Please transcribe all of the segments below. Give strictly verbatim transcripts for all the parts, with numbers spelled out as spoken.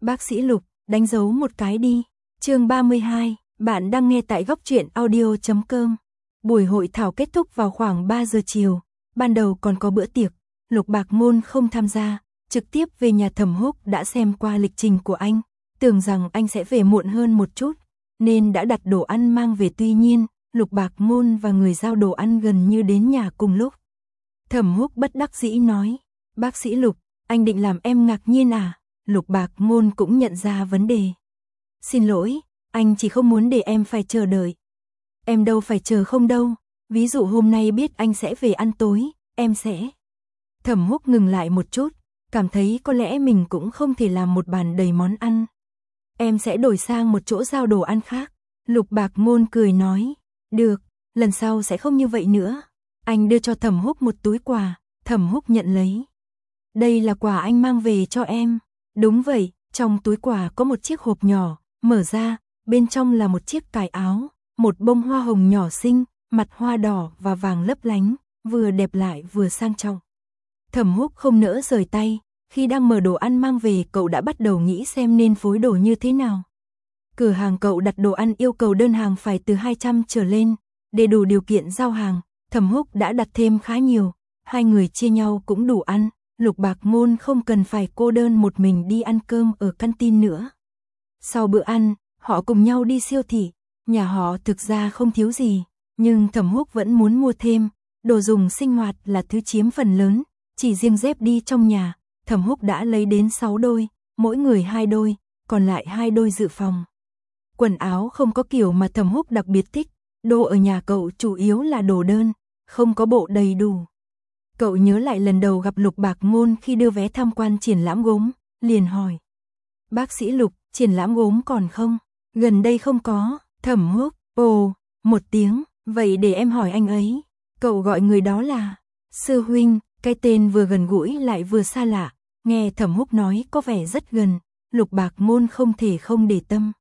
Bác sĩ Lục, đánh dấu một cái đi. Chương ba mươi hai, bạn đang nghe tại góc truyện audio chấm com. Buổi hội thảo kết thúc vào khoảng ba giờ chiều, ban đầu còn có bữa tiệc, Lục Bạc Môn không tham gia, trực tiếp về nhà Thẩm Húc đã xem qua lịch trình của anh, tưởng rằng anh sẽ về muộn hơn một chút, nên đã đặt đồ ăn mang về, tuy nhiên, Lục Bạc Môn và người giao đồ ăn gần như đến nhà cùng lúc. Thẩm Húc bất đắc dĩ nói, bác sĩ Lục, anh định làm em ngạc nhiên à? Lục Bạc Môn cũng nhận ra vấn đề. Xin lỗi, anh chỉ không muốn để em phải chờ đợi. Em đâu phải chờ không đâu, ví dụ hôm nay biết anh sẽ về ăn tối, em sẽ... Thẩm Húc ngừng lại một chút, cảm thấy có lẽ mình cũng không thể làm một bàn đầy món ăn. Em sẽ đổi sang một chỗ giao đồ ăn khác. Lục Bạc Môn cười nói, được, lần sau sẽ không như vậy nữa. Anh đưa cho Thẩm Húc một túi quà, Thẩm Húc nhận lấy. Đây là quà anh mang về cho em. Đúng vậy, trong túi quà có một chiếc hộp nhỏ, mở ra, bên trong là một chiếc cài áo, một bông hoa hồng nhỏ xinh, mặt hoa đỏ và vàng lấp lánh, vừa đẹp lại vừa sang trọng. Thẩm Húc không nỡ rời tay, khi đang mở đồ ăn mang về cậu đã bắt đầu nghĩ xem nên phối đồ như thế nào. Cửa hàng cậu đặt đồ ăn yêu cầu đơn hàng phải từ hai trăm trở lên, để đủ điều kiện giao hàng, Thẩm Húc đã đặt thêm khá nhiều, hai người chia nhau cũng đủ ăn, Lục Bạc Môn không cần phải cô đơn một mình đi ăn cơm ở canteen nữa. Sau bữa ăn, họ cùng nhau đi siêu thị, nhà họ thực ra không thiếu gì, nhưng Thẩm Húc vẫn muốn mua thêm, đồ dùng sinh hoạt là thứ chiếm phần lớn, chỉ riêng dép đi trong nhà, Thẩm Húc đã lấy đến sáu đôi, mỗi người hai đôi, còn lại hai đôi dự phòng. Quần áo không có kiểu mà Thẩm Húc đặc biệt thích, đồ ở nhà cậu chủ yếu là đồ đơn, không có bộ đầy đủ. Cậu nhớ lại lần đầu gặp Lục Bạc Môn khi đưa vé tham quan triển lãm gốm, liền hỏi. Bác sĩ Lục, triển lãm gốm còn không? Gần đây không có. Thẩm Húc, ồ, một tiếng, vậy để em hỏi anh ấy. Cậu gọi người đó là Sư Huynh, cái tên vừa gần gũi lại vừa xa lạ, nghe Thẩm Húc nói có vẻ rất gần, Lục Bạc Môn không thể không để tâm.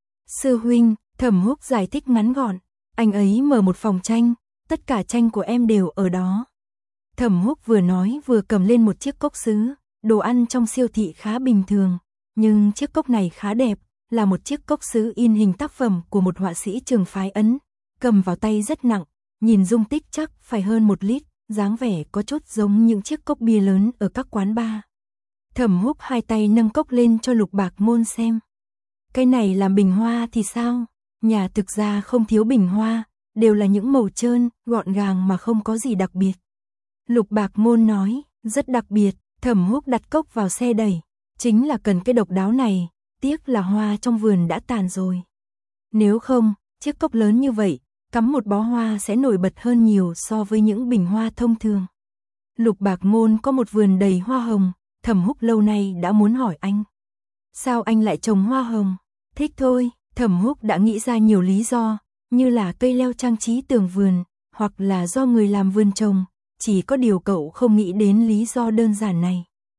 Sư Huynh, Thẩm Húc giải thích ngắn gọn, anh ấy mở một phòng tranh, tất cả tranh của em đều ở đó. Thẩm Húc vừa nói vừa cầm lên một chiếc cốc sứ, đồ ăn trong siêu thị khá bình thường, nhưng chiếc cốc này khá đẹp, là một chiếc cốc sứ in hình tác phẩm của một họa sĩ trường phái Ấn, cầm vào tay rất nặng, nhìn dung tích chắc phải hơn một lít, dáng vẻ có chút giống những chiếc cốc bia lớn ở các quán bar. Thẩm Húc hai tay nâng cốc lên cho Lục Bạc Môn xem. Cái này làm bình hoa thì sao? Nhà thực ra không thiếu bình hoa, đều là những màu trơn, gọn gàng mà không có gì đặc biệt. Lục Bạc Môn nói, rất đặc biệt. Thẩm Húc đặt cốc vào xe đẩy, chính là cần cái độc đáo này, tiếc là hoa trong vườn đã tàn rồi. Nếu không, chiếc cốc lớn như vậy, cắm một bó hoa sẽ nổi bật hơn nhiều so với những bình hoa thông thường. Lục Bạc Môn có một vườn đầy hoa hồng, Thẩm Húc lâu nay đã muốn hỏi anh. Sao anh lại trồng hoa hồng? Thích thôi, Thẩm Húc đã nghĩ ra nhiều lý do, như là cây leo trang trí tường vườn, hoặc là do người làm vườn trồng, chỉ có điều cậu không nghĩ đến lý do đơn giản này.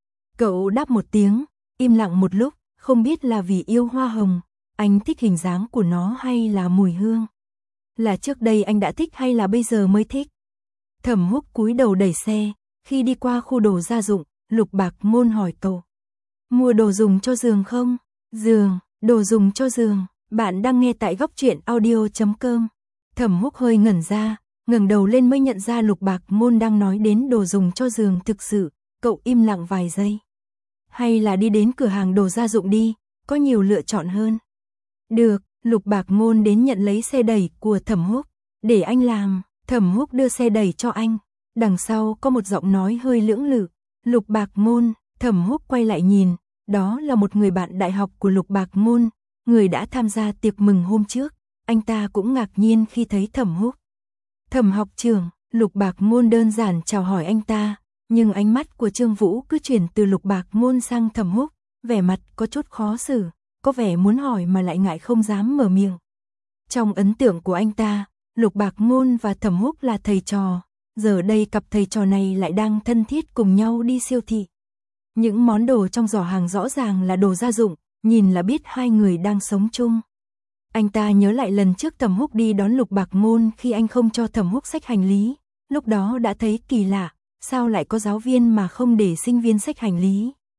Cậu đáp một tiếng, im lặng một lúc, không biết là vì yêu hoa hồng, anh thích hình dáng của nó hay là mùi hương. Là trước đây anh đã thích hay là bây giờ mới thích? Thẩm Húc cúi đầu đẩy xe, khi đi qua khu đồ gia dụng, Lục Bạc Môn hỏi cậu. Mua đồ dùng cho giường không? Giường, đồ dùng cho giường, bạn đang nghe tại góc truyện audio chấm com. Thẩm Húc hơi ngẩn ra, ngẩng đầu lên mới nhận ra Lục Bạc Môn đang nói đến đồ dùng cho giường thực sự, cậu im lặng vài giây. Hay là đi đến cửa hàng đồ gia dụng đi, có nhiều lựa chọn hơn. Được, Lục Bạc Môn đến nhận lấy xe đẩy của Thẩm Húc, để anh làm. Thẩm Húc đưa xe đẩy cho anh, đằng sau có một giọng nói hơi lưỡng lự. Lục Bạc Môn, Thẩm Húc quay lại nhìn, đó là một người bạn đại học của Lục Bạc Môn, người đã tham gia tiệc mừng hôm trước, anh ta cũng ngạc nhiên khi thấy Thẩm Húc. Thẩm học trưởng, Lục Bạc Môn đơn giản chào hỏi anh ta, nhưng ánh mắt của Trương Vũ cứ chuyển từ Lục Bạc Môn sang Thẩm Húc, vẻ mặt có chút khó xử, có vẻ muốn hỏi mà lại ngại không dám mở miệng. Trong ấn tượng của anh ta, Lục Bạc Môn và Thẩm Húc là thầy trò, giờ đây cặp thầy trò này lại đang thân thiết cùng nhau đi siêu thị. Những món đồ trong giỏ hàng rõ ràng là đồ gia dụng, nhìn là biết hai người đang sống chung. Anh ta nhớ lại lần trước Thẩm Húc đi đón Lục Bạc Môn khi anh không cho Thẩm Húc xách hành lý, lúc đó đã thấy kỳ lạ, sao lại có giáo viên mà không để sinh viên xách hành lý.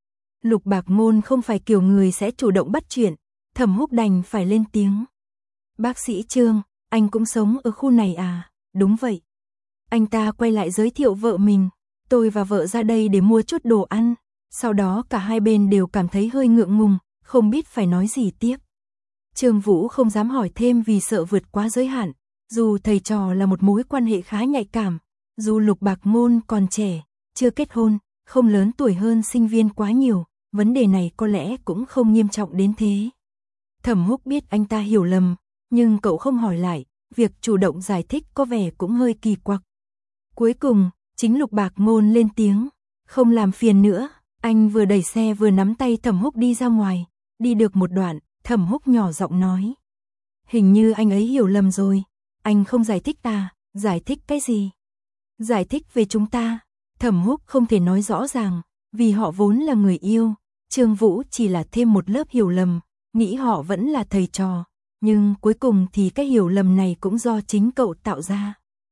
Lục Bạc Ngôn không phải kiểu người sẽ chủ động bắt chuyện, Thẩm Húc đành phải lên tiếng. Bác sĩ Trương, anh cũng sống ở khu này à? Đúng vậy. Anh ta quay lại giới thiệu vợ mình. Tôi và vợ ra đây để mua chút đồ ăn. Sau đó cả hai bên đều cảm thấy hơi ngượng ngùng, không biết phải nói gì tiếp. Trương Vũ không dám hỏi thêm vì sợ vượt quá giới hạn. Dù thầy trò là một mối quan hệ khá nhạy cảm, dù Lục Bạc Ngôn còn trẻ, chưa kết hôn, không lớn tuổi hơn sinh viên quá nhiều, vấn đề này có lẽ cũng không nghiêm trọng đến thế. Thẩm Húc biết anh ta hiểu lầm, nhưng cậu không hỏi lại, việc chủ động giải thích có vẻ cũng hơi kỳ quặc. Cuối cùng, chính Lục Bạc Ngôn lên tiếng, không làm phiền nữa. Anh vừa đẩy xe vừa nắm tay Thẩm Húc đi ra ngoài, đi được một đoạn, Thẩm Húc nhỏ giọng nói. Hình như anh ấy hiểu lầm rồi, anh không giải thích à, giải thích cái gì? Giải thích về chúng ta. Thẩm Húc không thể nói rõ ràng, vì họ vốn là người yêu, Trương Vũ chỉ là thêm một lớp hiểu lầm, nghĩ họ vẫn là thầy trò, nhưng cuối cùng thì cái hiểu lầm này cũng do chính cậu tạo ra.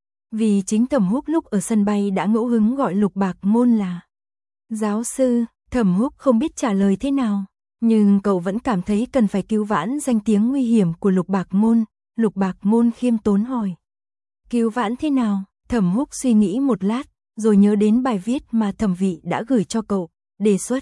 Vì chính Thẩm Húc lúc ở sân bay đã ngẫu hứng gọi Lục Bạc Ngôn là giáo sư, Thẩm Húc không biết trả lời thế nào, nhưng cậu vẫn cảm thấy cần phải cứu vãn danh tiếng nguy hiểm của Lục Bạc Ngôn. Lục Bạc Ngôn khiêm tốn hỏi. Cứu vãn thế nào? Thẩm Húc suy nghĩ một lát, rồi nhớ đến bài viết mà Thẩm Vị đã gửi cho cậu, đề xuất.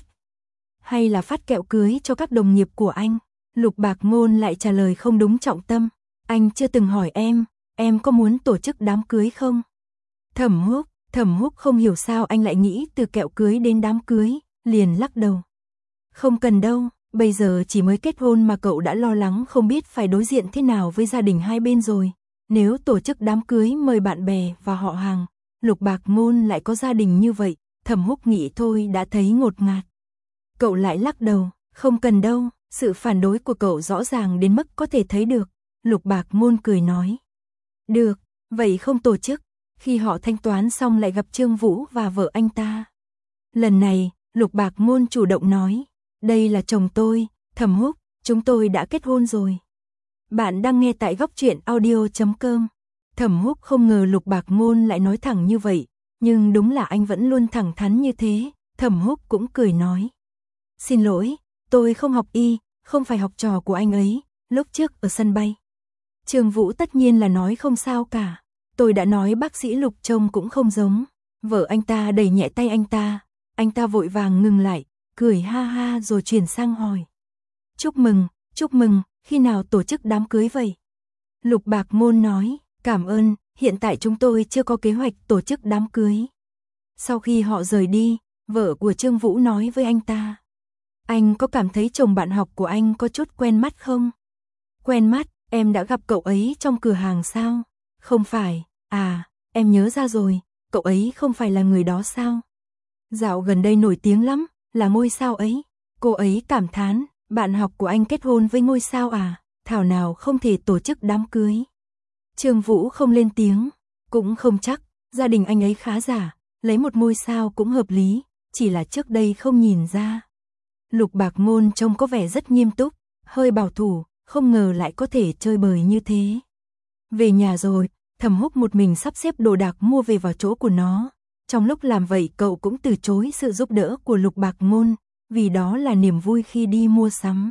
Hay là phát kẹo cưới cho các đồng nghiệp của anh? Lục Bạc Ngôn lại trả lời không đúng trọng tâm. Anh chưa từng hỏi em, em có muốn tổ chức đám cưới không? Thẩm Húc, Thẩm Húc không hiểu sao anh lại nghĩ từ kẹo cưới đến đám cưới, liền lắc đầu. Không cần đâu, bây giờ chỉ mới kết hôn mà cậu đã lo lắng không biết phải đối diện thế nào với gia đình hai bên rồi. Nếu tổ chức đám cưới mời bạn bè và họ hàng, Lục Bạc Ngôn lại có gia đình như vậy, Thẩm Húc nghĩ thôi đã thấy ngột ngạt. Cậu lại lắc đầu, không cần đâu, sự phản đối của cậu rõ ràng đến mức có thể thấy được. Lục Bạc Ngôn cười nói. Được, vậy không tổ chức. Khi họ thanh toán xong lại gặp Trương Vũ và vợ anh ta. Lần này, Lục Bạc Ngôn chủ động nói. Đây là chồng tôi, Thẩm Húc, chúng tôi đã kết hôn rồi. Bạn đang nghe tại góc truyện audio chấm com. Thẩm Húc không ngờ Lục Bạc Ngôn lại nói thẳng như vậy, nhưng đúng là anh vẫn luôn thẳng thắn như thế. Thẩm Húc cũng cười nói. Xin lỗi, tôi không học y, không phải học trò của anh ấy, lúc trước ở sân bay. Trương Vũ tất nhiên là nói không sao cả. Tôi đã nói bác sĩ Lục trông cũng không giống. Vợ anh ta đẩy nhẹ tay anh ta, anh ta vội vàng ngừng lại, cười ha ha rồi chuyển sang hỏi. Chúc mừng, chúc mừng, khi nào tổ chức đám cưới vậy? Lục Bạc Ngôn nói, cảm ơn, hiện tại chúng tôi chưa có kế hoạch tổ chức đám cưới. Sau khi họ rời đi, vợ của Trương Vũ nói với anh ta. Anh có cảm thấy chồng bạn học của anh có chút quen mắt không? Quen mắt, em đã gặp cậu ấy trong cửa hàng sao? Không phải, à, em nhớ ra rồi, cậu ấy không phải là người đó sao? Dạo gần đây nổi tiếng lắm, là ngôi sao ấy. Cô ấy cảm thán, bạn học của anh kết hôn với ngôi sao à, thảo nào không thể tổ chức đám cưới. Trương Vũ không lên tiếng, cũng không chắc, gia đình anh ấy khá giả, lấy một ngôi sao cũng hợp lý, chỉ là trước đây không nhìn ra. Lục Bạc Ngôn trông có vẻ rất nghiêm túc, hơi bảo thủ, không ngờ lại có thể chơi bời như thế. Về nhà rồi, Thẩm Húc một mình sắp xếp đồ đạc mua về vào chỗ của nó. Trong lúc làm vậy cậu cũng từ chối sự giúp đỡ của Lục Bạc Ngôn, vì đó là niềm vui khi đi mua sắm.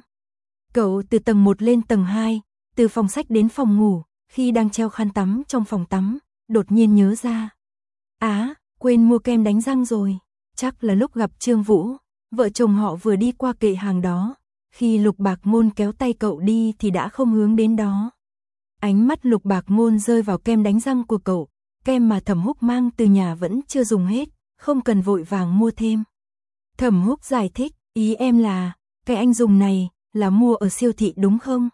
Cậu từ tầng một lên tầng hai, từ phòng sách đến phòng ngủ, khi đang treo khăn tắm trong phòng tắm, đột nhiên nhớ ra. Á, quên mua kem đánh răng rồi, chắc là lúc gặp Trương Vũ, vợ chồng họ vừa đi qua kệ hàng đó. Khi Lục Bạc Ngôn kéo tay cậu đi thì đã không hướng đến đó. Ánh mắt Lục Bạc Ngôn rơi vào kem đánh răng của cậu, kem mà Thẩm Húc mang từ nhà vẫn chưa dùng hết, không cần vội vàng mua thêm. Thẩm Húc giải thích, ý em là, cái anh dùng này, là mua ở siêu thị đúng không?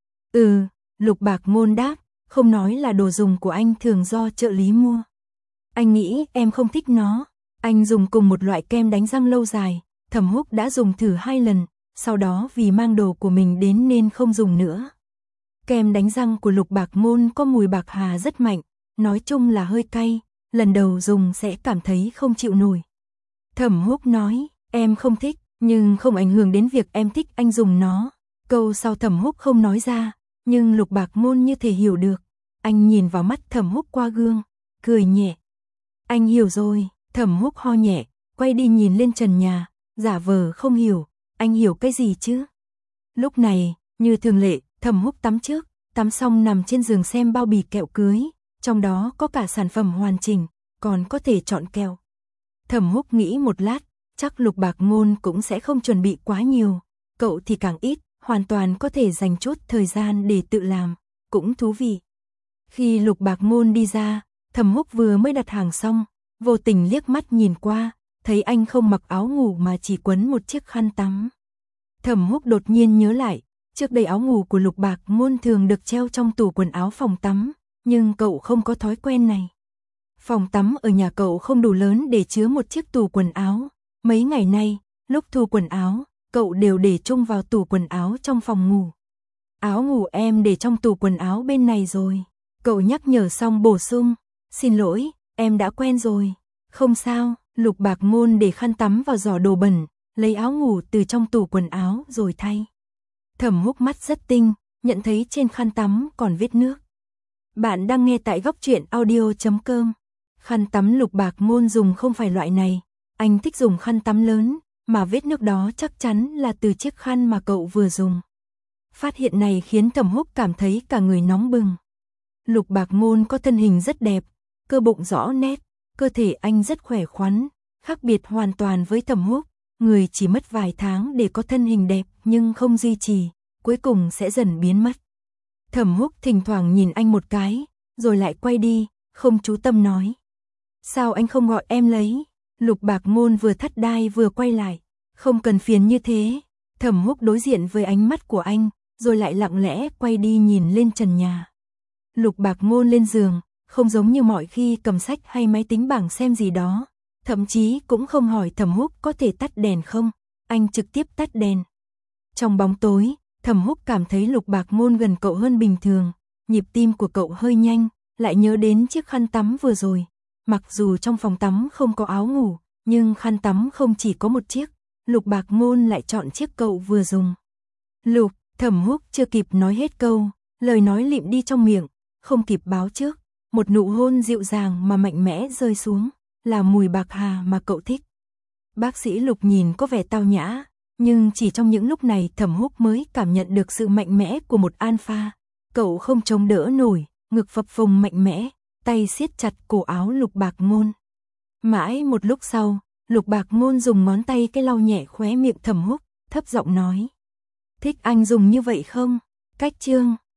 Ừ, Lục Bạc Ngôn đáp, không nói là đồ dùng của anh thường do trợ lý mua. Anh nghĩ em không thích nó, anh dùng cùng một loại kem đánh răng lâu dài, Thẩm Húc đã dùng thử hai lần, sau đó vì mang đồ của mình đến nên không dùng nữa. Kem đánh răng của Lục Bạc Ngôn có mùi bạc hà rất mạnh, nói chung là hơi cay, lần đầu dùng sẽ cảm thấy không chịu nổi. Thẩm Húc nói, em không thích, nhưng không ảnh hưởng đến việc em thích anh dùng nó. Câu sau Thẩm Húc không nói ra, nhưng Lục Bạc Ngôn như thể hiểu được. Anh nhìn vào mắt Thẩm Húc qua gương, cười nhẹ. Anh hiểu rồi, Thẩm Húc ho nhẹ, quay đi nhìn lên trần nhà, giả vờ không hiểu, anh hiểu cái gì chứ? Lúc này, như thường lệ, Thẩm Húc tắm trước, tắm xong nằm trên giường xem bao bì kẹo cưới, trong đó có cả sản phẩm hoàn chỉnh, còn có thể chọn kẹo. Thẩm Húc nghĩ một lát, chắc Lục Bạc Ngôn cũng sẽ không chuẩn bị quá nhiều, cậu thì càng ít, hoàn toàn có thể dành chút thời gian để tự làm, cũng thú vị. Khi Lục Bạc Ngôn đi ra, Thẩm Húc vừa mới đặt hàng xong, vô tình liếc mắt nhìn qua, thấy anh không mặc áo ngủ mà chỉ quấn một chiếc khăn tắm. Thẩm Húc đột nhiên nhớ lại, trước đây áo ngủ của Lục Bạc Ngôn thường được treo trong tủ quần áo phòng tắm, nhưng cậu không có thói quen này. Phòng tắm ở nhà cậu không đủ lớn để chứa một chiếc tủ quần áo. Mấy ngày nay, lúc thu quần áo, cậu đều để chung vào tủ quần áo trong phòng ngủ. Áo ngủ em để trong tủ quần áo bên này rồi. Cậu nhắc nhở xong bổ sung, xin lỗi, em đã quen rồi. Không sao, Lục Bạc Ngôn để khăn tắm vào giỏ đồ bẩn, lấy áo ngủ từ trong tủ quần áo rồi thay. Thẩm Húc mắt rất tinh, nhận thấy trên khăn tắm còn vết nước. Bạn đang nghe tại góc truyện audio chấm com. Khăn tắm Lục Bạc Ngôn dùng không phải loại này, anh thích dùng khăn tắm lớn, mà vết nước đó chắc chắn là từ chiếc khăn mà cậu vừa dùng. Phát hiện này khiến Thẩm Húc cảm thấy cả người nóng bừng. Lục Bạc Ngôn có thân hình rất đẹp, cơ bụng rõ nét, cơ thể anh rất khỏe khoắn, khác biệt hoàn toàn với Thẩm Húc, người chỉ mất vài tháng để có thân hình đẹp nhưng không duy trì, cuối cùng sẽ dần biến mất. Thẩm Húc thỉnh thoảng nhìn anh một cái, rồi lại quay đi, không chú tâm nói. Sao anh không gọi em lấy? Lục Bạc Ngôn vừa thắt đai vừa quay lại, không cần phiền như thế. Thẩm Húc đối diện với ánh mắt của anh, rồi lại lặng lẽ quay đi nhìn lên trần nhà. Lục Bạc Ngôn lên giường, không giống như mọi khi cầm sách hay máy tính bảng xem gì đó, thậm chí cũng không hỏi Thẩm Húc có thể tắt đèn không, anh trực tiếp tắt đèn. Trong bóng tối, Thẩm Húc cảm thấy Lục Bạc Ngôn gần cậu hơn bình thường, nhịp tim của cậu hơi nhanh, lại nhớ đến chiếc khăn tắm vừa rồi. Mặc dù trong phòng tắm không có áo ngủ, nhưng khăn tắm không chỉ có một chiếc, Lục Bạc Ngôn lại chọn chiếc cậu vừa dùng. Lục, Thẩm Húc chưa kịp nói hết câu, lời nói lịm đi trong miệng, không kịp báo trước, một nụ hôn dịu dàng mà mạnh mẽ rơi xuống, là mùi bạc hà mà cậu thích. Bác sĩ Lục nhìn có vẻ tao nhã, nhưng chỉ trong những lúc này Thẩm Húc mới cảm nhận được sự mạnh mẽ của một alpha. Cậu không chống đỡ nổi, ngực phập phồng mạnh mẽ, tay siết chặt cổ áo Lục Bạc Ngôn. Mãi một lúc sau, Lục Bạc Ngôn dùng ngón tay cái lau nhẹ khóe miệng Thẩm Húc, thấp giọng nói. Thích anh dùng như vậy không? Cách chương